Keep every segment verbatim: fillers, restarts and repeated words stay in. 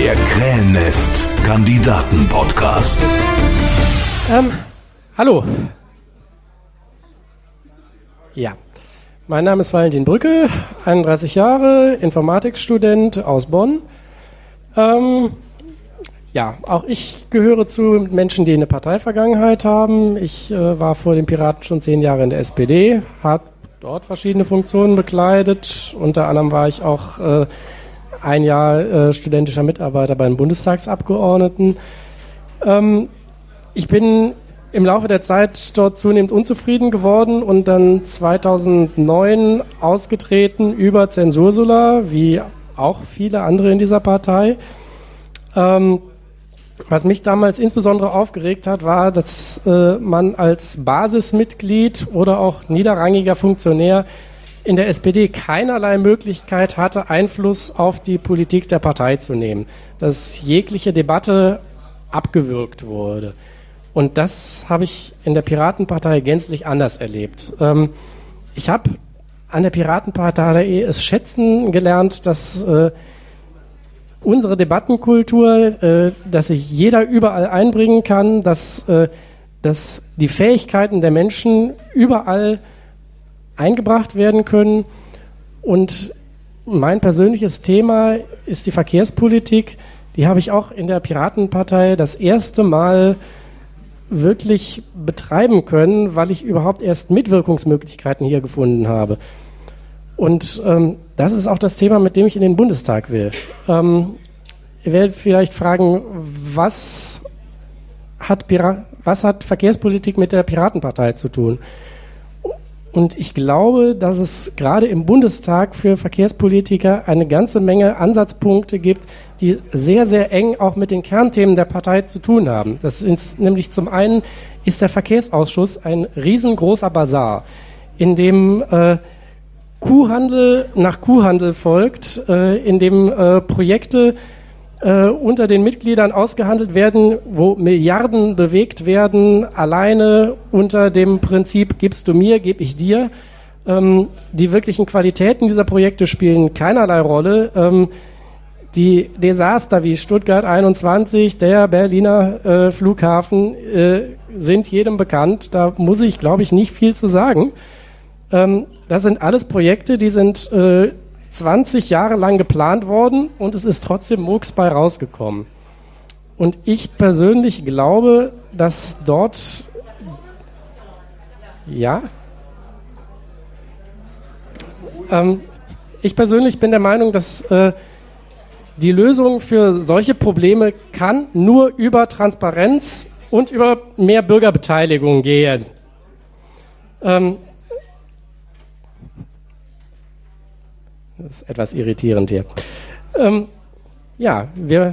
Der Krähennest-Kandidaten-Podcast. Ähm, hallo. Ja, mein Name ist Valentin Brücke, einunddreißig Jahre, Informatikstudent aus Bonn. Ähm, ja, auch ich gehöre zu Menschen, die eine Parteivergangenheit haben. Ich äh, war vor den Piraten schon zehn Jahre in der S P D, habe dort verschiedene Funktionen bekleidet. Unter anderem war ich auch äh, ein Jahr äh, studentischer Mitarbeiter beim Bundestagsabgeordneten. Ähm, ich bin im Laufe der Zeit dort zunehmend unzufrieden geworden und dann zweitausendneun ausgetreten über Zensursula, wie auch viele andere in dieser Partei. Ähm, was mich damals insbesondere aufgeregt hat, war, dass äh, man als Basismitglied oder auch niederrangiger Funktionär in der S P D keinerlei Möglichkeit hatte, Einfluss auf die Politik der Partei zu nehmen. Dass jegliche Debatte abgewürgt wurde. Und das habe ich in der Piratenpartei gänzlich anders erlebt. Ähm, ich habe an der Piratenpartei es schätzen gelernt, dass äh, unsere Debattenkultur, äh, dass sich jeder überall einbringen kann, dass, äh, dass die Fähigkeiten der Menschen überall eingebracht werden können. Und mein persönliches Thema ist die Verkehrspolitik. Die habe ich auch in der Piratenpartei das erste Mal wirklich betreiben können, weil ich überhaupt erst Mitwirkungsmöglichkeiten hier gefunden habe. Und ähm, das ist auch das Thema, mit dem ich in den Bundestag will. Ähm, ihr werdet vielleicht fragen, was hat, Pira- was hat Verkehrspolitik mit der Piratenpartei zu tun? Und ich glaube, dass es gerade im Bundestag für Verkehrspolitiker eine ganze Menge Ansatzpunkte gibt, die sehr, sehr eng auch mit den Kernthemen der Partei zu tun haben. Das ist nämlich zum einen ist der Verkehrsausschuss ein riesengroßer Basar, in dem äh, Kuhhandel nach Kuhhandel folgt, äh, in dem äh, Projekte äh, unter den Mitgliedern ausgehandelt werden, wo Milliarden bewegt werden, alleine unter dem Prinzip gibst du mir, geb ich dir. Ähm, die wirklichen Qualitäten dieser Projekte spielen keinerlei Rolle. Ähm, die Desaster wie Stuttgart einundzwanzig, der Berliner äh, Flughafen äh, sind jedem bekannt. Da muss ich, glaube ich, nicht viel zu sagen. Ähm, das sind alles Projekte, die sind äh, zwanzig Jahre lang geplant worden und es ist trotzdem Murks bei rausgekommen. Und ich persönlich glaube, dass dort, ja, ähm, ich persönlich bin der Meinung, dass äh, die Lösung für solche Probleme kann nur über Transparenz und über mehr Bürgerbeteiligung gehen. Ähm, Das ist etwas irritierend hier. Ähm, ja, wir,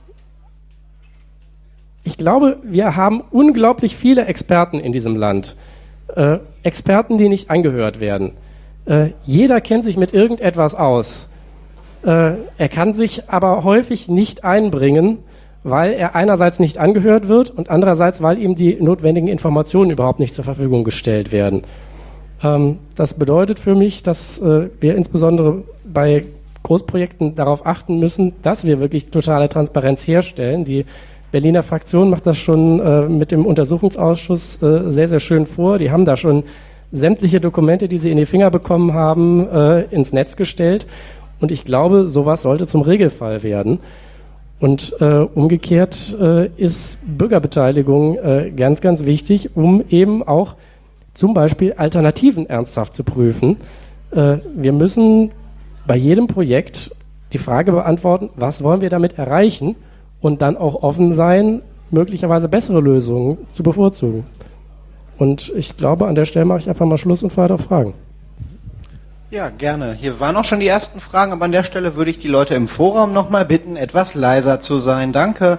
ich glaube, wir haben unglaublich viele Experten in diesem Land. Äh, Experten, die nicht angehört werden. Äh, jeder kennt sich mit irgendetwas aus. Äh, er kann sich aber häufig nicht einbringen, weil er einerseits nicht angehört wird und andererseits, weil ihm die notwendigen Informationen überhaupt nicht zur Verfügung gestellt werden. Das bedeutet für mich, dass äh, wir insbesondere bei Großprojekten darauf achten müssen, dass wir wirklich totale Transparenz herstellen. Die Berliner Fraktion macht das schon äh, mit dem Untersuchungsausschuss äh, sehr, sehr schön vor. Die haben da schon sämtliche Dokumente, die sie in die Finger bekommen haben, äh, ins Netz gestellt. Und ich glaube, sowas sollte zum Regelfall werden. Und äh, umgekehrt äh, ist Bürgerbeteiligung äh, ganz, ganz wichtig, um eben auch zum Beispiel Alternativen ernsthaft zu prüfen. Äh, wir müssen bei jedem Projekt die Frage beantworten, was wollen wir damit erreichen und dann auch offen sein, möglicherweise bessere Lösungen zu bevorzugen. Und ich glaube, an der Stelle mache ich einfach mal Schluss und weiter Fragen. Ja, gerne. Hier waren auch schon die ersten Fragen, aber an der Stelle würde ich die Leute im Forum nochmal bitten, etwas leiser zu sein. Danke.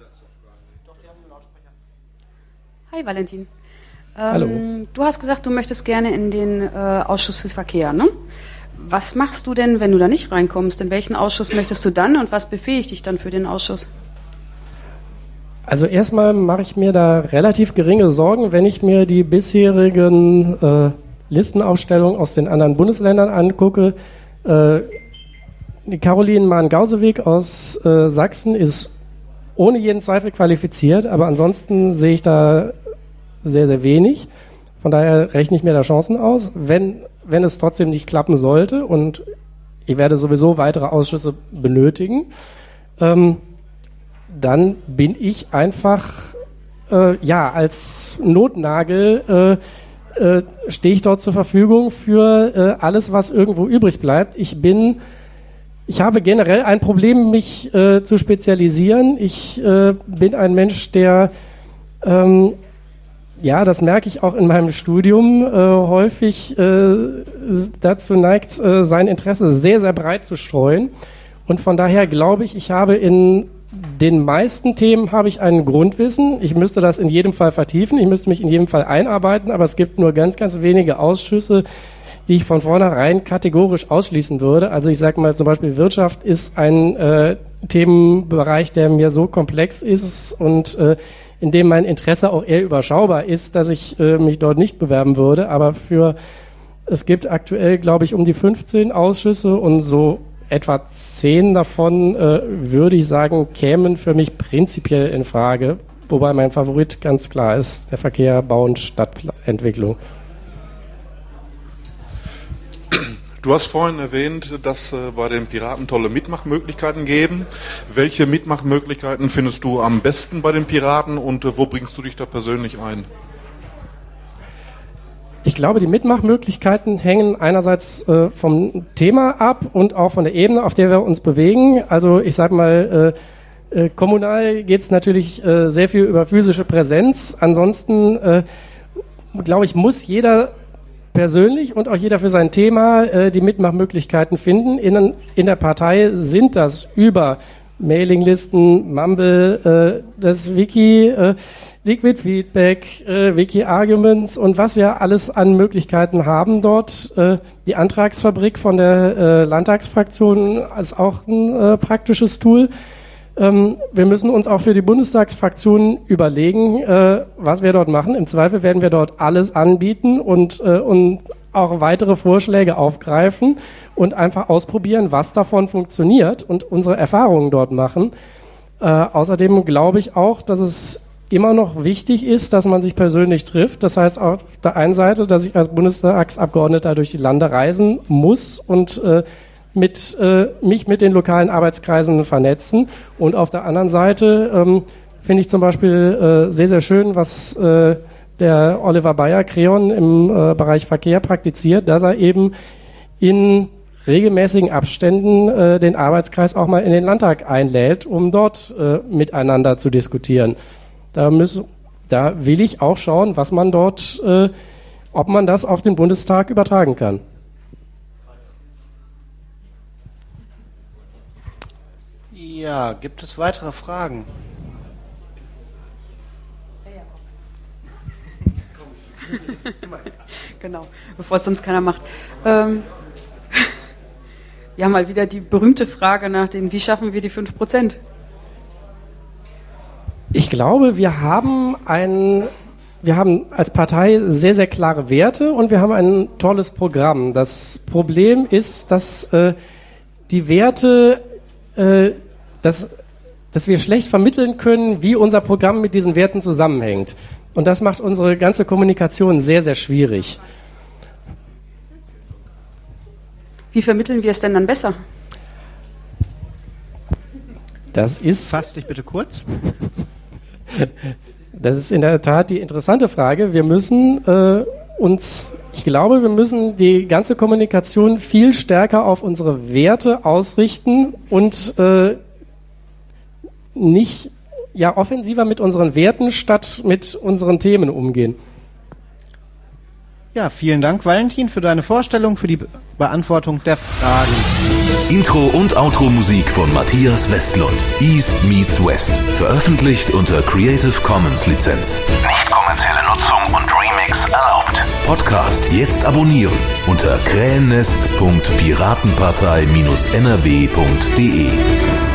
Hi Valentin. Hallo. Ähm, du hast gesagt, du möchtest gerne in den äh, Ausschuss für Verkehr, ne? Was machst du denn, wenn du da nicht reinkommst? In welchen Ausschuss möchtest du dann und was befähigt dich dann für den Ausschuss? Also erstmal mache ich mir da relativ geringe Sorgen, wenn ich mir die bisherigen äh, Listenaufstellungen aus den anderen Bundesländern angucke. Äh, die Caroline Mahn-Gausewig aus äh, Sachsen ist ohne jeden Zweifel qualifiziert, aber ansonsten sehe ich da sehr, sehr wenig. Von daher rechne ich mir da Chancen aus. Wenn, wenn es trotzdem nicht klappen sollte, und ich werde sowieso weitere Ausschüsse benötigen, ähm, dann bin ich einfach, äh, ja, als Notnagel äh, äh, stehe ich dort zur Verfügung für äh, alles, was irgendwo übrig bleibt. Ich bin Ich habe generell ein Problem, mich äh, zu spezialisieren. Ich äh, bin ein Mensch, der, ähm, ja, das merke ich auch in meinem Studium, äh, häufig äh, dazu neigt, äh, sein Interesse sehr, sehr breit zu streuen. Und von daher glaube ich, ich habe in den meisten Themen habe ich ein Grundwissen. Ich müsste das in jedem Fall vertiefen. Ich müsste mich in jedem Fall einarbeiten, aber es gibt nur ganz, ganz wenige Ausschüsse, die ich von vornherein kategorisch ausschließen würde. Also ich sage mal zum Beispiel, Wirtschaft ist ein äh, Themenbereich, der mir so komplex ist und äh, in dem mein Interesse auch eher überschaubar ist, dass ich äh, mich dort nicht bewerben würde. Aber für es gibt aktuell, glaube ich, um die fünfzehn Ausschüsse und so etwa zehn davon, äh, würde ich sagen, kämen für mich prinzipiell in Frage. Wobei mein Favorit ganz klar ist, der Verkehr, Bau und Stadtentwicklung. Du hast vorhin erwähnt, dass äh, bei den Piraten tolle Mitmachmöglichkeiten geben. Welche Mitmachmöglichkeiten findest du am besten bei den Piraten und äh, wo bringst du dich da persönlich ein? Ich glaube, die Mitmachmöglichkeiten hängen einerseits äh, vom Thema ab und auch von der Ebene, auf der wir uns bewegen. Also ich sage mal, äh, äh, kommunal geht es natürlich äh, sehr viel über physische Präsenz. Ansonsten, äh, glaube ich, muss jeder persönlich und auch jeder für sein Thema äh, die Mitmachmöglichkeiten finden. In, in der Partei sind das über Mailinglisten, Mumble, äh, das Wiki, äh, Liquid Feedback, äh, Wiki Arguments und was wir alles an Möglichkeiten haben dort. Äh, die Antragsfabrik von der äh, Landtagsfraktion ist auch ein äh, praktisches Tool. Ähm, wir müssen uns auch für die Bundestagsfraktion überlegen, äh, was wir dort machen. Im Zweifel werden wir dort alles anbieten und, äh, und auch weitere Vorschläge aufgreifen und einfach ausprobieren, was davon funktioniert und unsere Erfahrungen dort machen. Äh, außerdem glaube ich auch, dass es immer noch wichtig ist, dass man sich persönlich trifft. Das heißt auf der einen Seite, dass ich als Bundestagsabgeordneter durch die Lande reisen muss und äh, mit, äh, mich mit den lokalen Arbeitskreisen vernetzen. Und auf der anderen Seite ähm, finde ich zum Beispiel äh, sehr, sehr schön, was äh, der Oliver Bayer-Creon im äh, Bereich Verkehr praktiziert, dass er eben in regelmäßigen Abständen äh, den Arbeitskreis auch mal in den Landtag einlädt, um dort äh, miteinander zu diskutieren. Da, müssen, da will ich auch schauen, was man dort, äh, ob man das auf den Bundestag übertragen kann. Ja, gibt es weitere Fragen? Genau, bevor es sonst keiner macht. Ähm, wir haben mal wieder die berühmte Frage nach dem, wie schaffen wir die fünf Prozent? Ich glaube, wir haben ein, wir haben als Partei sehr, sehr klare Werte und wir haben ein tolles Programm. Das Problem ist, dass äh, die Werte, äh, dass, dass wir schlecht vermitteln können, wie unser Programm mit diesen Werten zusammenhängt. Und das macht unsere ganze Kommunikation sehr, sehr schwierig. Wie vermitteln wir es denn dann besser? Das ist... Fass dich bitte kurz. Das ist in der Tat die interessante Frage. Wir müssen äh, uns, ich glaube, wir müssen die ganze Kommunikation viel stärker auf unsere Werte ausrichten und äh, nicht ja offensiver mit unseren Werten statt mit unseren Themen umgehen. Ja, vielen Dank, Valentin, für deine Vorstellung, für die Be- Beantwortung der Fragen. Intro und Outro-Musik von Matthias Westlund. East meets West. Veröffentlicht unter Creative Commons Lizenz. Nicht kommerzielle Nutzung und Remix erlaubt. Podcast jetzt abonnieren unter krähennest punkt piratenpartei Bindestrich n r w punkt d e.